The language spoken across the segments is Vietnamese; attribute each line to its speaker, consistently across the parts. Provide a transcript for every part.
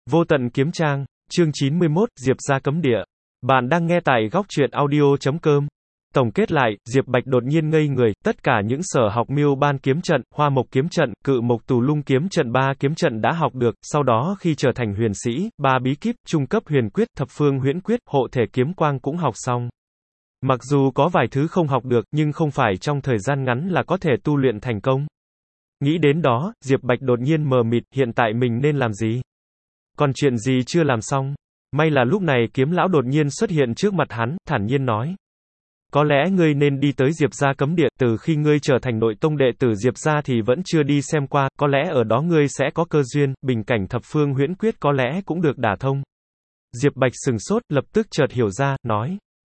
Speaker 1: Vô tận kiếm trang, chương 91, Diệp gia cấm địa. Bạn đang nghe tại góc truyện audio.com. Tổng kết lại, Diệp Bạch đột nhiên ngây người, tất cả những sở học Miêu Ban kiếm trận, Hoa Mộc kiếm trận, Cự Mộc Tù Lung kiếm trận, 3 kiếm trận đã học được, sau đó khi trở thành huyền sĩ, 3 bí kíp, trung cấp huyền quyết, thập phương huyễn quyết, hộ thể kiếm quang cũng học xong. Mặc dù có vài thứ không học được, nhưng không phải trong thời gian ngắn là có thể tu luyện thành công. Nghĩ đến đó, Diệp Bạch đột nhiên mờ mịt, hiện tại mình nên làm gì? Còn chuyện gì chưa làm xong? May là lúc này kiếm lão đột nhiên xuất hiện trước mặt hắn, thản nhiên nói. Có lẽ ngươi nên đi tới Diệp gia cấm địa, từ khi ngươi trở thành nội tông đệ tử Diệp gia thì vẫn chưa đi xem qua, có lẽ ở đó ngươi sẽ có cơ duyên, bình cảnh thập phương huyễn quyết có lẽ cũng được đả thông. Diệp Bạch sừng sốt, lập tức chợt hiểu ra, nói.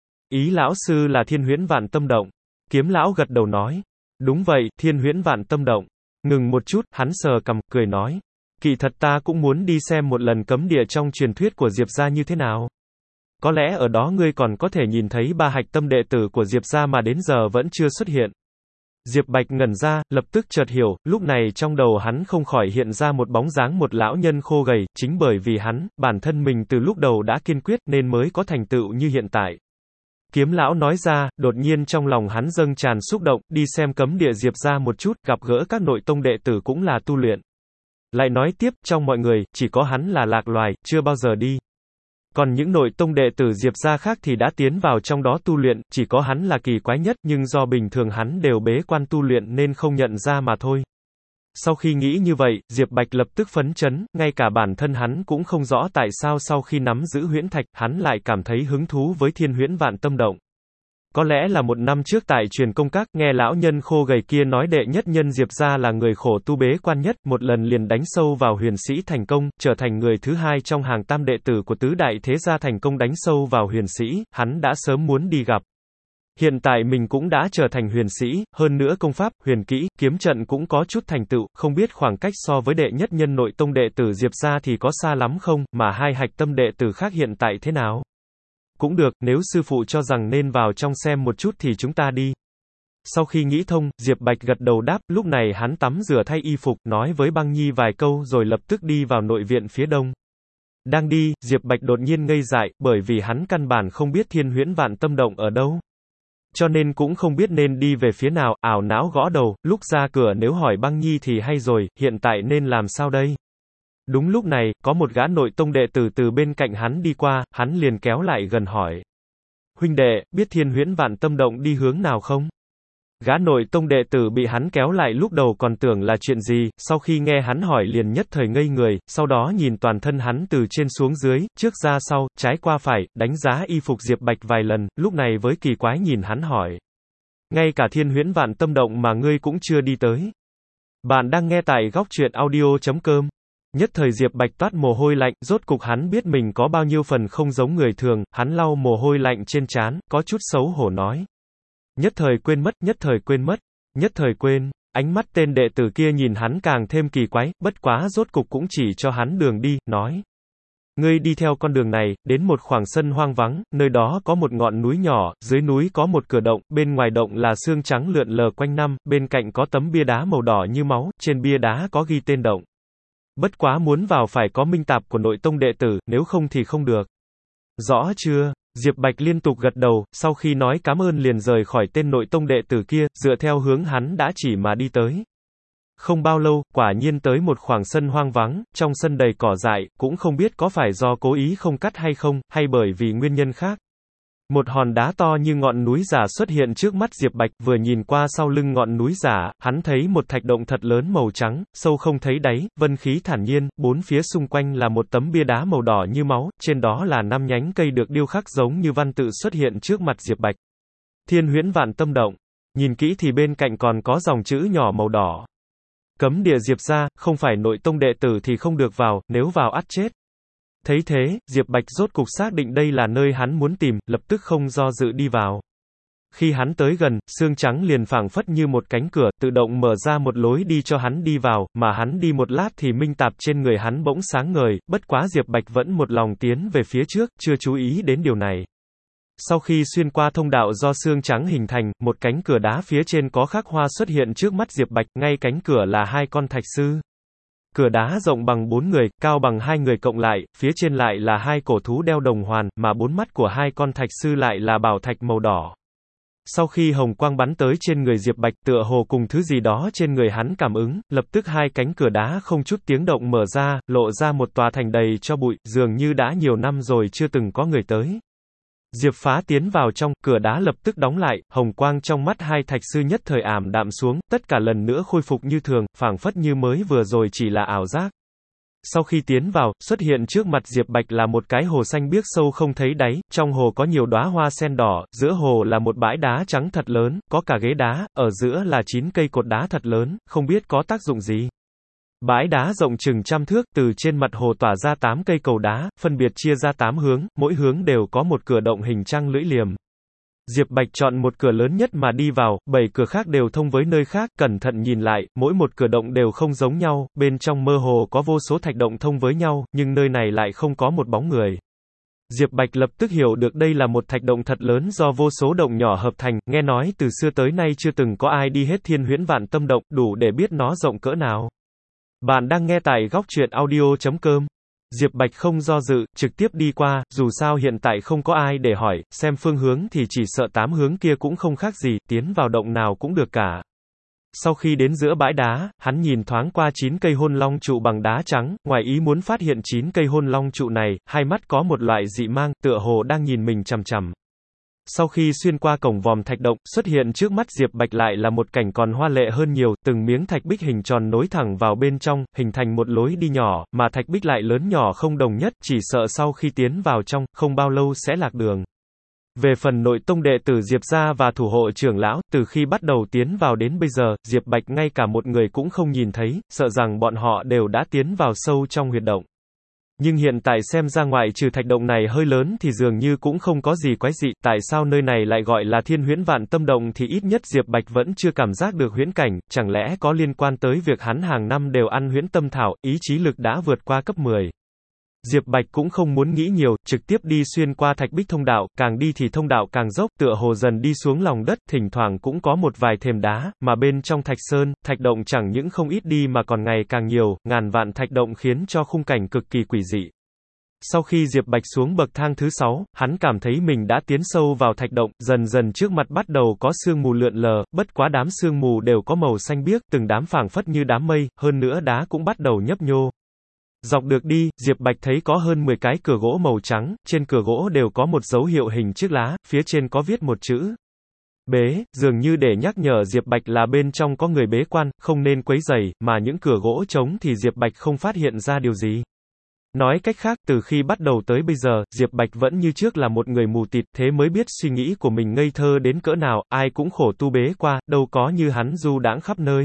Speaker 1: Ý lão sư là Thiên Huyễn Vạn Tâm Động. Kiếm lão gật đầu nói. Đúng vậy, Thiên Huyễn Vạn Tâm Động. Ngừng một chút, hắn sờ cằm, cười nói. Kỳ thật ta cũng muốn đi xem một lần cấm địa trong truyền thuyết của Diệp gia như thế nào. Có lẽ ở đó ngươi còn có thể nhìn thấy 3 hạch tâm đệ tử của Diệp gia mà đến giờ vẫn chưa xuất hiện. Diệp Bạch ngẩn ra, lập tức chợt hiểu, lúc này trong đầu hắn không khỏi hiện ra một bóng dáng một lão nhân khô gầy, chính bởi vì hắn, bản thân mình từ lúc đầu đã kiên quyết nên mới có thành tựu như hiện tại. Kiếm lão nói ra, đột nhiên trong lòng hắn dâng tràn xúc động, đi xem cấm địa Diệp gia một chút, gặp gỡ các nội tông đệ tử cũng là tu luyện. Lại nói tiếp, trong mọi người, chỉ có hắn là lạc loài, chưa bao giờ đi. Còn những nội tông đệ tử Diệp gia khác thì đã tiến vào trong đó tu luyện, chỉ có hắn là kỳ quái nhất, nhưng do bình thường hắn đều bế quan tu luyện nên không nhận ra mà thôi. Sau khi nghĩ như vậy, Diệp Bạch lập tức phấn chấn, ngay cả bản thân hắn cũng không rõ tại sao sau khi nắm giữ huyễn thạch, hắn lại cảm thấy hứng thú với Thiên Huyễn Vạn Tâm Động. Có lẽ là một năm trước tại truyền công các, nghe lão nhân khô gầy kia nói đệ nhất nhân Diệp gia là người khổ tu bế quan nhất, một lần liền đánh sâu vào huyền sĩ thành công, trở thành người thứ 2 trong hàng tam đệ tử của tứ đại thế gia thành công đánh sâu vào huyền sĩ, hắn đã sớm muốn đi gặp. Hiện tại mình cũng đã trở thành huyền sĩ, hơn nữa công pháp, huyền kỹ, kiếm trận cũng có chút thành tựu, không biết khoảng cách so với đệ nhất nhân nội tông đệ tử Diệp gia thì có xa lắm không, mà 2 hạch tâm đệ tử khác hiện tại thế nào? Cũng được, nếu sư phụ cho rằng nên vào trong xem một chút thì chúng ta đi. Sau khi nghĩ thông, Diệp Bạch gật đầu đáp, lúc này hắn tắm rửa thay y phục, nói với Băng Nhi vài câu rồi lập tức đi vào nội viện phía đông. Đang đi, Diệp Bạch đột nhiên ngây dại, bởi vì hắn căn bản không biết Thiên Huyễn Vạn Tâm Động ở đâu. Cho nên cũng không biết nên đi về phía nào, ảo não gõ đầu, lúc ra cửa nếu hỏi Băng Nhi thì hay rồi, hiện tại nên làm sao đây? Đúng lúc này, có một gã nội tông đệ tử từ bên cạnh hắn đi qua, hắn liền kéo lại gần hỏi. Huynh đệ, biết Thiên Huyễn Vạn Tâm Động đi hướng nào không? Gã nội tông đệ tử bị hắn kéo lại lúc đầu còn tưởng là chuyện gì, sau khi nghe hắn hỏi liền nhất thời ngây người, sau đó nhìn toàn thân hắn từ trên xuống dưới, trước ra sau, trái qua phải, đánh giá y phục Diệp Bạch vài lần, lúc này với kỳ quái nhìn hắn hỏi. Ngay cả Thiên Huyễn Vạn Tâm Động mà ngươi cũng chưa đi tới. Bạn đang nghe tại góc truyện audio.com. Nhất thời Diệp Bạch toát mồ hôi lạnh, rốt cục hắn biết mình có bao nhiêu phần không giống người thường, hắn lau mồ hôi lạnh trên trán, có chút xấu hổ nói. Nhất thời quên mất, nhất thời quên mất, nhất thời quên, ánh mắt tên đệ tử kia nhìn hắn càng thêm kỳ quái, bất quá rốt cục cũng chỉ cho hắn đường đi, nói. Ngươi đi theo con đường này, đến một khoảng sân hoang vắng, nơi đó có một ngọn núi nhỏ, dưới núi có một cửa động, bên ngoài động là xương trắng lượn lờ quanh năm, bên cạnh có tấm bia đá màu đỏ như máu, trên bia đá có ghi tên động. Bất quá muốn vào phải có minh tạp của nội tông đệ tử, nếu không thì không được. Rõ chưa? Diệp Bạch liên tục gật đầu, sau khi nói cảm ơn liền rời khỏi tên nội tông đệ tử kia, dựa theo hướng hắn đã chỉ mà đi tới. Không bao lâu, quả nhiên tới một khoảng sân hoang vắng, trong sân đầy cỏ dại, cũng không biết có phải do cố ý không cắt hay không, hay bởi vì nguyên nhân khác. Một hòn đá to như ngọn núi giả xuất hiện trước mắt Diệp Bạch, vừa nhìn qua sau lưng ngọn núi giả, hắn thấy một thạch động thật lớn màu trắng, sâu không thấy đáy, vân khí thản nhiên, bốn phía xung quanh là một tấm bia đá màu đỏ như máu, trên đó là 5 nhánh cây được điêu khắc giống như văn tự xuất hiện trước mặt Diệp Bạch. Thiên Huyễn Vạn Tâm Động. Nhìn kỹ thì bên cạnh còn có dòng chữ nhỏ màu đỏ. Cấm địa Diệp gia, không phải nội tông đệ tử thì không được vào, nếu vào ắt chết. Thấy thế, Diệp Bạch rốt cục xác định đây là nơi hắn muốn tìm, lập tức không do dự đi vào. Khi hắn tới gần, xương trắng liền phảng phất như một cánh cửa, tự động mở ra một lối đi cho hắn đi vào, mà hắn đi một lát thì minh tạp trên người hắn bỗng sáng ngời, bất quá Diệp Bạch vẫn một lòng tiến về phía trước, chưa chú ý đến điều này. Sau khi xuyên qua thông đạo do xương trắng hình thành, một cánh cửa đá phía trên có khắc hoa xuất hiện trước mắt Diệp Bạch, ngay cánh cửa là 2 con thạch sư. Cửa đá rộng bằng 4 người, cao bằng 2 người cộng lại, phía trên lại là 2 cổ thú đeo đồng hoàn, mà 4 mắt của 2 con thạch sư lại là bảo thạch màu đỏ. Sau khi hồng quang bắn tới trên người Diệp Bạch, tựa hồ cùng thứ gì đó trên người hắn cảm ứng, lập tức 2 cánh cửa đá không chút tiếng động mở ra, lộ ra một tòa thành đầy cho bụi, dường như đã nhiều năm rồi chưa từng có người tới. Diệp Phá tiến vào trong, cửa đá lập tức đóng lại, hồng quang trong mắt 2 thạch sư nhất thời ảm đạm xuống, tất cả lần nữa khôi phục như thường, phảng phất như mới vừa rồi chỉ là ảo giác. Sau khi tiến vào, xuất hiện trước mặt Diệp Bạch là một cái hồ xanh biếc sâu không thấy đáy, trong hồ có nhiều đóa hoa sen đỏ, giữa hồ là một bãi đá trắng thật lớn, có cả ghế đá, ở giữa là 9 cây cột đá thật lớn, không biết có tác dụng gì. Bãi đá rộng chừng trăm thước, từ trên mặt hồ tỏa ra 8 cây cầu đá, phân biệt chia ra 8 hướng, mỗi hướng đều có một cửa động hình trăng lưỡi liềm. Diệp Bạch chọn một cửa lớn nhất mà đi vào, 7 cửa khác đều thông với nơi khác, cẩn thận nhìn lại, mỗi một cửa động đều không giống nhau, bên trong mơ hồ có vô số thạch động thông với nhau, nhưng nơi này lại không có một bóng người. Diệp Bạch lập tức hiểu được đây là một thạch động thật lớn do vô số động nhỏ hợp thành, nghe nói từ xưa tới nay chưa từng có ai đi hết Thiên Huyễn Vạn Tâm động, đủ để biết nó rộng cỡ nào. Bạn đang nghe tại góc truyện audio.com. Diệp Bạch không do dự, trực tiếp đi qua, dù sao hiện tại không có ai để hỏi, xem phương hướng thì chỉ sợ 8 hướng kia cũng không khác gì, tiến vào động nào cũng được cả. Sau khi đến giữa bãi đá, hắn nhìn thoáng qua 9 cây hôn long trụ bằng đá trắng, ngoài ý muốn phát hiện 9 cây hôn long trụ này, hai mắt có một loại dị mang, tựa hồ đang nhìn mình chằm chằm. Sau khi xuyên qua cổng vòm thạch động, xuất hiện trước mắt Diệp Bạch lại là một cảnh còn hoa lệ hơn nhiều, từng miếng thạch bích hình tròn nối thẳng vào bên trong, hình thành một lối đi nhỏ, mà thạch bích lại lớn nhỏ không đồng nhất, chỉ sợ sau khi tiến vào trong, không bao lâu sẽ lạc đường. Về phần nội tông đệ tử Diệp gia và thủ hộ trưởng lão, từ khi bắt đầu tiến vào đến bây giờ, Diệp Bạch ngay cả một người cũng không nhìn thấy, sợ rằng bọn họ đều đã tiến vào sâu trong huyệt động. Nhưng hiện tại xem ra ngoại trừ thạch động này hơi lớn thì dường như cũng không có gì quái dị, tại sao nơi này lại gọi là Thiên Huyễn Vạn Tâm động thì ít nhất Diệp Bạch vẫn chưa cảm giác được huyễn cảnh, chẳng lẽ có liên quan tới việc hắn hàng năm đều ăn huyễn tâm thảo, ý chí lực đã vượt qua cấp 10. Diệp Bạch cũng không muốn nghĩ nhiều, trực tiếp đi xuyên qua thạch bích thông đạo, càng đi thì thông đạo càng dốc, tựa hồ dần đi xuống lòng đất, thỉnh thoảng cũng có một vài thềm đá, mà bên trong thạch sơn, thạch động chẳng những không ít đi mà còn ngày càng nhiều, ngàn vạn thạch động khiến cho khung cảnh cực kỳ quỷ dị. Sau khi Diệp Bạch xuống bậc thang thứ 6, hắn cảm thấy mình đã tiến sâu vào thạch động, dần dần trước mặt bắt đầu có sương mù lượn lờ, bất quá đám sương mù đều có màu xanh biếc, từng đám phảng phất như đám mây, hơn nữa đá cũng bắt đầu nhấp nhô. Dọc được đi, Diệp Bạch thấy có hơn 10 cái cửa gỗ màu trắng, trên cửa gỗ đều có một dấu hiệu hình chiếc lá, phía trên có viết một chữ bế, dường như để nhắc nhở Diệp Bạch là bên trong có người bế quan, không nên quấy rầy, mà những cửa gỗ trống thì Diệp Bạch không phát hiện ra điều gì. Nói cách khác, từ khi bắt đầu tới bây giờ, Diệp Bạch vẫn như trước là một người mù tịt, thế mới biết suy nghĩ của mình ngây thơ đến cỡ nào, ai cũng khổ tu bế qua, đâu có như hắn du đãng khắp nơi.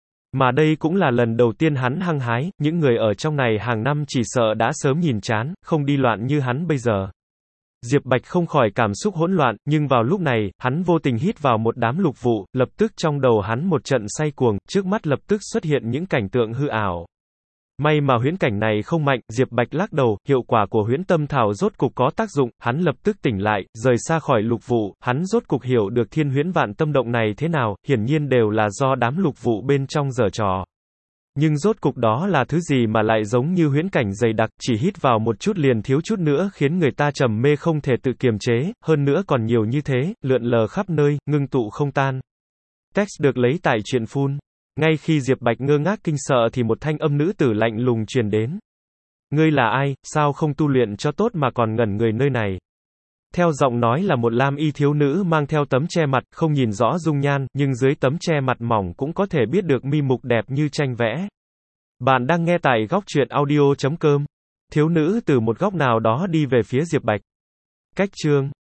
Speaker 1: Mà đây cũng là lần đầu tiên hắn hăng hái, những người ở trong này hàng năm chỉ sợ đã sớm nhìn chán, không đi loạn như hắn bây giờ. Diệp Bạch không khỏi cảm xúc hỗn loạn, nhưng vào lúc này, hắn vô tình hít vào một đám lục vụ, lập tức trong đầu hắn một trận say cuồng, trước mắt lập tức xuất hiện những cảnh tượng hư ảo. May mà huyễn cảnh này không mạnh, Diệp Bạch lắc đầu, hiệu quả của huyễn tâm thảo rốt cục có tác dụng, hắn lập tức tỉnh lại, rời xa khỏi lục vụ, hắn rốt cục hiểu được Thiên Huyễn Vạn Tâm động này thế nào, hiển nhiên đều là do đám lục vụ bên trong giở trò. Nhưng rốt cục đó là thứ gì mà lại giống như huyễn cảnh dày đặc, chỉ hít vào một chút liền thiếu chút nữa khiến người ta trầm mê không thể tự kiềm chế, hơn nữa còn nhiều như thế, lượn lờ khắp nơi, ngưng tụ không tan. Text được lấy tại truyện phun. Ngay khi Diệp Bạch ngơ ngác kinh sợ thì một thanh âm nữ tử lạnh lùng truyền đến. Ngươi là ai, sao không tu luyện cho tốt mà còn ngẩn người nơi này? Theo giọng nói là một lam y thiếu nữ mang theo tấm che mặt, không nhìn rõ dung nhan, nhưng dưới tấm che mặt mỏng cũng có thể biết được mi mục đẹp như tranh vẽ. Bạn đang nghe tại góc truyện audio.com. Thiếu nữ từ một góc nào đó đi về phía Diệp Bạch. Cách chương